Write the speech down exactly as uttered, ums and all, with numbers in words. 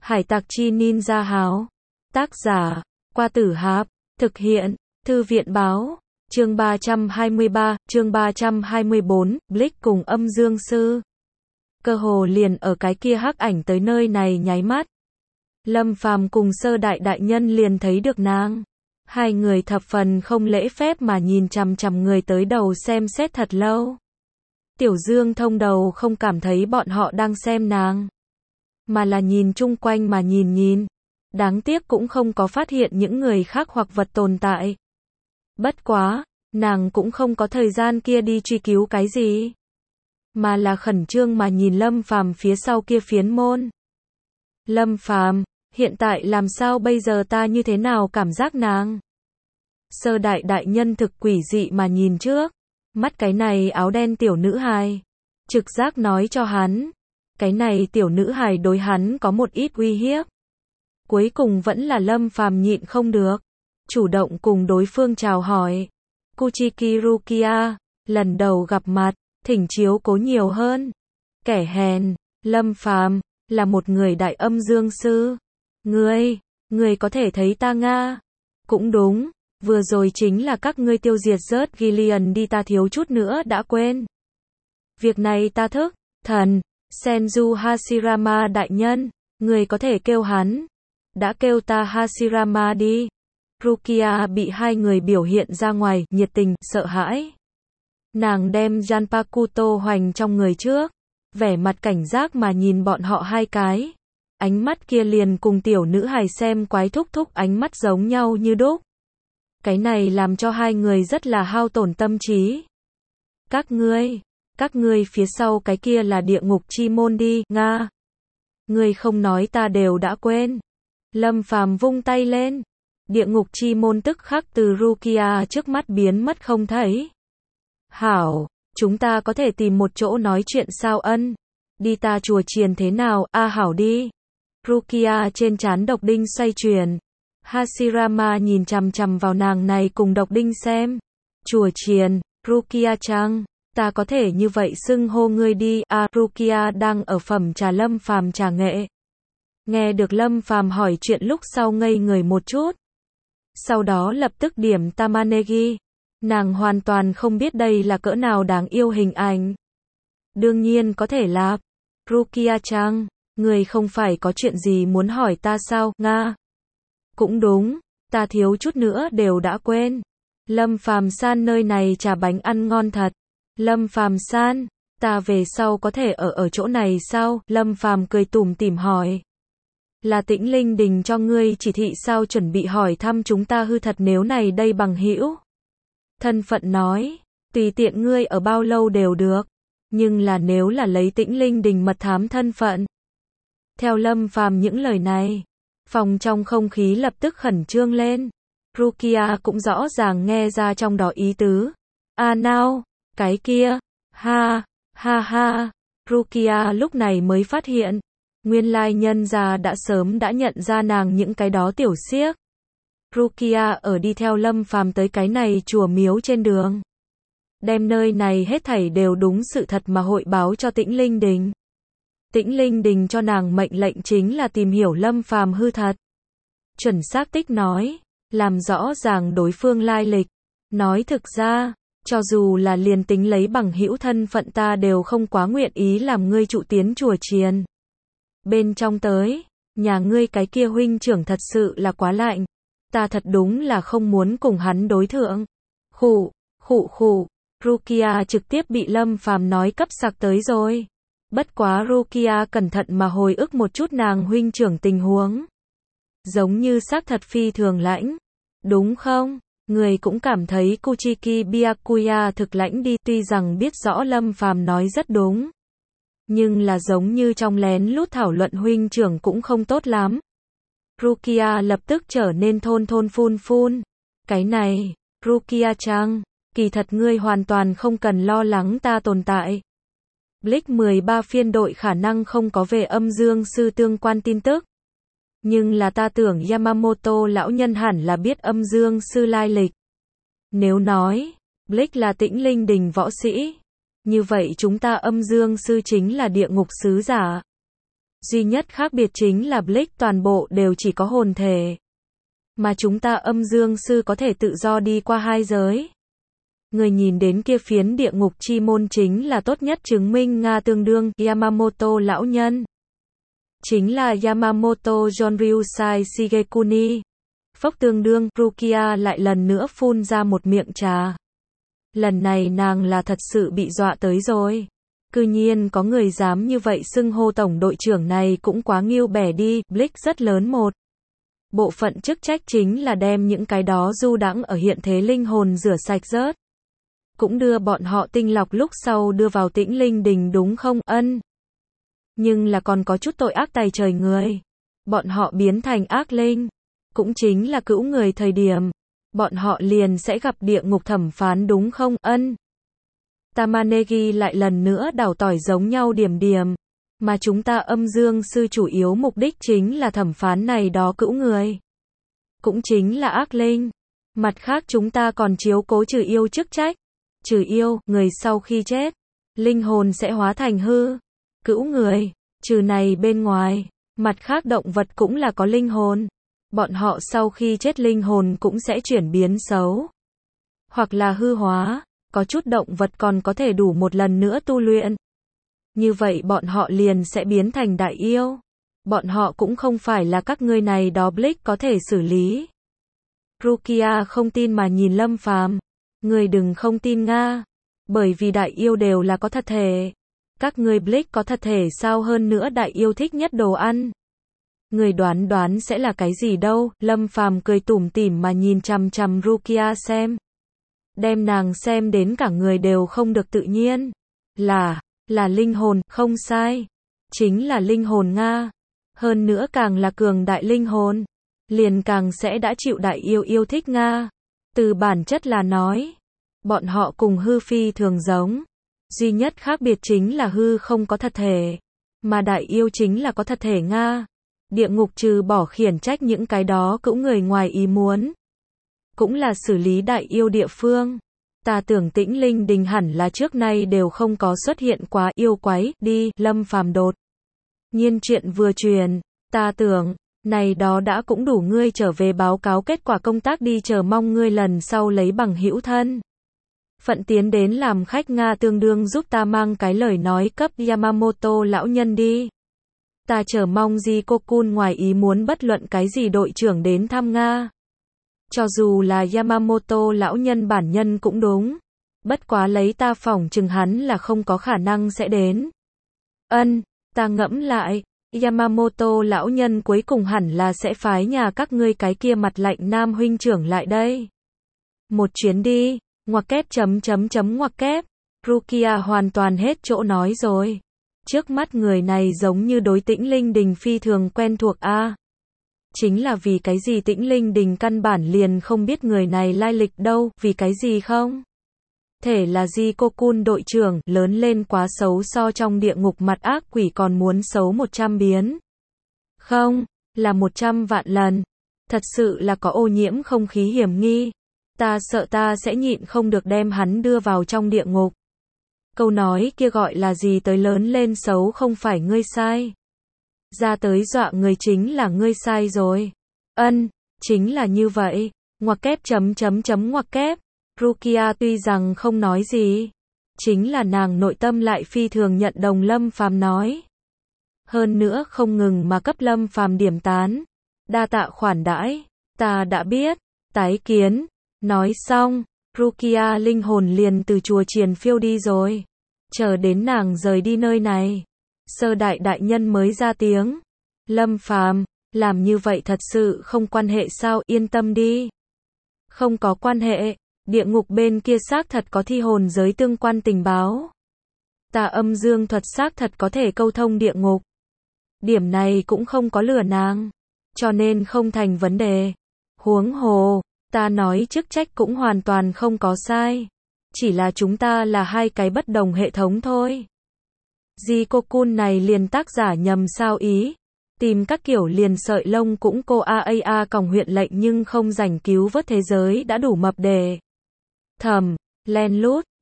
Hải tặc chi ninja háo. Tác giả, Qua Tử Hạp. Thực hiện, Thư viện báo. Chương ba trăm hai mươi ba, chương ba trăm hai mươi bốn, Blix cùng âm dương sư. Cơ hồ liền ở cái kia hắc ảnh tới nơi này nháy mắt. Lâm Phàm cùng Sơ Đại đại nhân liền thấy được nàng. Hai người thập phần không lễ phép mà nhìn chằm chằm người tới đầu xem xét thật lâu. Tiểu Dương Thông đầu không cảm thấy bọn họ đang xem nàng, mà là nhìn chung quanh mà nhìn nhìn. Đáng tiếc cũng không có phát hiện những người khác hoặc vật tồn tại. Bất quá, nàng cũng không có thời gian kia đi truy cứu cái gì, mà là khẩn trương mà nhìn Lâm Phàm phía sau kia phiến môn. Lâm Phàm, hiện tại làm sao bây giờ, ta như thế nào cảm giác nàng? Sơ Đại đại nhân thực quỷ dị mà nhìn trước mắt cái này áo đen tiểu nữ hài, trực giác nói cho hắn, cái này tiểu nữ hài đối hắn có một ít uy hiếp. Cuối cùng vẫn là Lâm Phàm nhịn không được, chủ động cùng đối phương chào hỏi. Kuchiki Rukia, lần đầu gặp mặt, thỉnh chiếu cố nhiều hơn. Kẻ hèn, Lâm Phàm là một người đại âm dương sư. Ngươi, ngươi có thể thấy ta Nga? Cũng đúng, vừa rồi chính là các ngươi tiêu diệt rớt Gillian đi, ta thiếu chút nữa đã quên. Việc này ta thức, thần, Senju Hashirama đại nhân, ngươi có thể kêu hắn. Đã kêu ta Hashirama đi. Rukia bị hai người biểu hiện ra ngoài, nhiệt tình, sợ hãi. Nàng đem Janpakuto hoành trong người trước, vẻ mặt cảnh giác mà nhìn bọn họ hai cái. Ánh mắt kia liền cùng tiểu nữ hài xem quái thúc thúc ánh mắt giống nhau như đúc. Cái này làm cho hai người rất là hao tổn tâm trí. Các ngươi, các ngươi phía sau cái kia là địa ngục chi môn đi, Nga. Ngươi không nói ta đều đã quên. Lâm Phàm vung tay lên. Địa ngục chi môn tức khắc từ Rukia trước mắt biến mất không thấy. Hảo, chúng ta có thể tìm một chỗ nói chuyện sao ân? Đi ta chùa chiền thế nào? A à, hảo đi. Rukia trên trán độc đinh xoay chuyển. Hashirama nhìn chằm chằm vào nàng này cùng độc đinh xem. Chùa chiền, Rukia chăng? Ta có thể như vậy xưng hô ngươi đi. A à, Rukia đang ở phẩm trà Lâm Phàm trà nghệ. Nghe được Lâm Phàm hỏi chuyện lúc sau ngây người một chút. Sau đó lập tức điểm Tamanegi. Nàng hoàn toàn không biết đây là cỡ nào đáng yêu hình ảnh. Đương nhiên có thể là. Rukia-chan, người không phải có chuyện gì muốn hỏi ta sao, Nga? Cũng đúng, ta thiếu chút nữa đều đã quên. Lâm Phàm san, nơi này trà bánh ăn ngon thật. Lâm Phàm san, ta về sau có thể ở ở chỗ này sao? Lâm Phàm cười tủm tỉm hỏi. Là Tĩnh Linh Đình cho ngươi chỉ thị sao, chuẩn bị hỏi thăm chúng ta hư thật nếu này đây bằng hữu? Thân phận nói, tùy tiện ngươi ở bao lâu đều được, nhưng là nếu là lấy Tĩnh Linh Đình mật thám thân phận. Theo Lâm Phàm những lời này, phòng trong không khí lập tức khẩn trương lên. Rukia cũng rõ ràng nghe ra trong đó ý tứ. À nào, cái kia, ha, ha ha, Rukia lúc này mới phát hiện. Nguyên lai nhân gia đã sớm đã nhận ra nàng những cái đó tiểu xiếc. Rukia ở đi theo Lâm Phàm tới cái này chùa miếu trên đường, đem nơi này hết thảy đều đúng sự thật mà hội báo cho Tĩnh Linh Đình. Tĩnh Linh Đình cho nàng mệnh lệnh chính là tìm hiểu Lâm Phàm hư thật, chuẩn xác tích nói, làm rõ ràng đối phương lai lịch. Nói thực ra, cho dù là liền tính lấy bằng hữu thân phận, ta đều không quá nguyện ý làm ngươi trụ tiến chùa chiền. Bên trong tới, nhà ngươi cái kia huynh trưởng thật sự là quá lạnh. Ta thật đúng là không muốn cùng hắn đối thượng. Khụ, khụ khụ, Rukia trực tiếp bị Lâm Phàm nói cấp sặc tới rồi. Bất quá Rukia cẩn thận mà hồi ức một chút nàng huynh trưởng tình huống. Giống như xác thật phi thường lãnh. Đúng không? Người cũng cảm thấy Kuchiki Byakuya thực lãnh đi, tuy rằng biết rõ Lâm Phàm nói rất đúng. Nhưng là giống như trong lén lút thảo luận huynh trưởng cũng không tốt lắm. Rukia lập tức trở nên thôn thôn phun phun. Cái này, Rukia-chan, kỳ thật ngươi hoàn toàn không cần lo lắng ta tồn tại. Blix mười ba phiên đội khả năng không có về âm dương sư tương quan tin tức. Nhưng là ta tưởng Yamamoto lão nhân hẳn là biết âm dương sư lai lịch. Nếu nói, Blix là Tĩnh Linh Đình võ sĩ, như vậy chúng ta âm dương sư chính là địa ngục sứ giả. Duy nhất khác biệt chính là Blake toàn bộ đều chỉ có hồn thể. Mà chúng ta âm dương sư có thể tự do đi qua hai giới. Người nhìn đến kia phiến địa ngục chi môn chính là tốt nhất chứng minh Nga tương đương Yamamoto lão nhân. Chính là Yamamoto Jonryusai Shigekuni. Phốc tương đương, Rukia lại lần nữa phun ra một miệng trà. Lần này nàng là thật sự bị dọa tới rồi. Cư nhiên có người dám như vậy xưng hô tổng đội trưởng này cũng quá nghiêu bẻ đi, Blake rất lớn một. Bộ phận chức trách chính là đem những cái đó du đãng ở hiện thế linh hồn rửa sạch rớt. Cũng đưa bọn họ tinh lọc lúc sau đưa vào tĩnh linh đình đúng không? Ân. Nhưng là còn có chút tội ác tày trời người. Bọn họ biến thành ác linh. Cũng chính là cữu người thời điểm. Bọn họ liền sẽ gặp địa ngục thẩm phán đúng không? Ân. Tamanegi lại lần nữa đảo tỏi giống nhau điểm điểm. Mà chúng ta âm dương sư chủ yếu mục đích chính là thẩm phán này đó cữu người. Cũng chính là ác linh. Mặt khác chúng ta còn chiếu cố trừ yêu chức trách. Trừ yêu, người sau khi chết, linh hồn sẽ hóa thành hư. Cữu người, trừ này bên ngoài, mặt khác động vật cũng là có linh hồn. Bọn họ sau khi chết linh hồn cũng sẽ chuyển biến xấu. Hoặc là hư hóa, có chút động vật còn có thể đủ một lần nữa tu luyện. Như vậy bọn họ liền sẽ biến thành đại yêu. Bọn họ cũng không phải là các ngươi này đó Blake có thể xử lý. Rukia không tin mà nhìn Lâm Phàm. Người đừng không tin Nga. Bởi vì đại yêu đều là có thật thể. Các ngươi Blake có thật thể sao hơn nữa đại yêu thích nhất đồ ăn. Người đoán đoán sẽ là cái gì đâu. Lâm Phàm cười tủm tỉm mà nhìn chằm chằm Rukia xem. Đem nàng xem đến cả người đều không được tự nhiên. Là, là linh hồn, không sai. Chính là linh hồn Nga. Hơn nữa càng là cường đại linh hồn. Liền càng sẽ đã chịu đại yêu yêu thích Nga. Từ bản chất là nói. Bọn họ cùng hư phi thường giống. Duy nhất khác biệt chính là hư không có thật thể. Mà đại yêu chính là có thật thể Nga. Địa ngục trừ bỏ khiển trách những cái đó cữu người ngoài ý muốn. Cũng là xử lý đại yêu địa phương. Ta tưởng tĩnh linh đình hẳn là trước nay đều không có xuất hiện quá yêu quái, đi, Lâm Phàm đột. Nhiên chuyện vừa truyền, ta tưởng, này đó đã cũng đủ ngươi trở về báo cáo kết quả công tác đi chờ mong ngươi lần sau lấy bằng hữu thân. Phận tiến đến làm khách Nga tương đương giúp ta mang cái lời nói cấp Yamamoto lão nhân đi. Ta chờ mong Jikokun ngoài ý muốn bất luận cái gì đội trưởng đến thăm Nga. Cho dù là Yamamoto lão nhân bản nhân cũng đúng. Bất quá lấy ta phỏng chừng hắn là không có khả năng sẽ đến. Ân, ta ngẫm lại, Yamamoto lão nhân cuối cùng hẳn là sẽ phái nhà các ngươi cái kia mặt lạnh nam huynh trưởng lại đây. Một chuyến đi, ngoặc kép chấm chấm chấm ngoặc kép. Rukia hoàn toàn hết chỗ nói rồi. Trước mắt người này giống như đối tĩnh linh đình phi thường quen thuộc a. À, chính là vì cái gì tĩnh linh đình căn bản liền không biết người này lai lịch đâu, vì cái gì không? Thể là Jikokun đội trưởng, lớn lên quá xấu so trong địa ngục mặt ác quỷ còn muốn xấu một trăm biến. Không, là một trăm vạn lần. Thật sự là có ô nhiễm không khí hiểm nghi. Ta sợ ta sẽ nhịn không được đem hắn đưa vào trong địa ngục. Câu nói kia gọi là gì tới lớn lên xấu không phải ngươi sai. Ra tới dọa người chính là ngươi sai rồi. Ân, chính là như vậy. Ngoặc kép chấm chấm chấm ngoặc kép. Rukia tuy rằng không nói gì. Chính là nàng nội tâm lại phi thường nhận đồng Lâm Phàm nói. Hơn nữa không ngừng mà cấp Lâm Phàm điểm tán. Đa tạ khoản đãi. Ta đã biết. Tái kiến. Nói xong. Rukia linh hồn liền từ chùa Triền phiêu đi rồi. Chờ đến nàng rời đi nơi này. Sơ đại đại nhân mới ra tiếng. Lâm Phàm, làm như vậy thật sự không quan hệ sao, yên tâm đi. Không có quan hệ, địa ngục bên kia xác thật có thi hồn giới tương quan tình báo. Tà âm dương thuật xác thật có thể câu thông địa ngục. Điểm này cũng không có lừa nàng. Cho nên không thành vấn đề. Huống hồ, ta nói chức trách cũng hoàn toàn không có sai. Chỉ là chúng ta là hai cái bất đồng hệ thống thôi. Jikokun này liền tác giả nhầm sao ý. Tìm các kiểu liền sợi lông cũng cô a a a còng huyện lệnh nhưng không rảnh cứu vớt thế giới đã đủ mập đề. Thầm, len lút.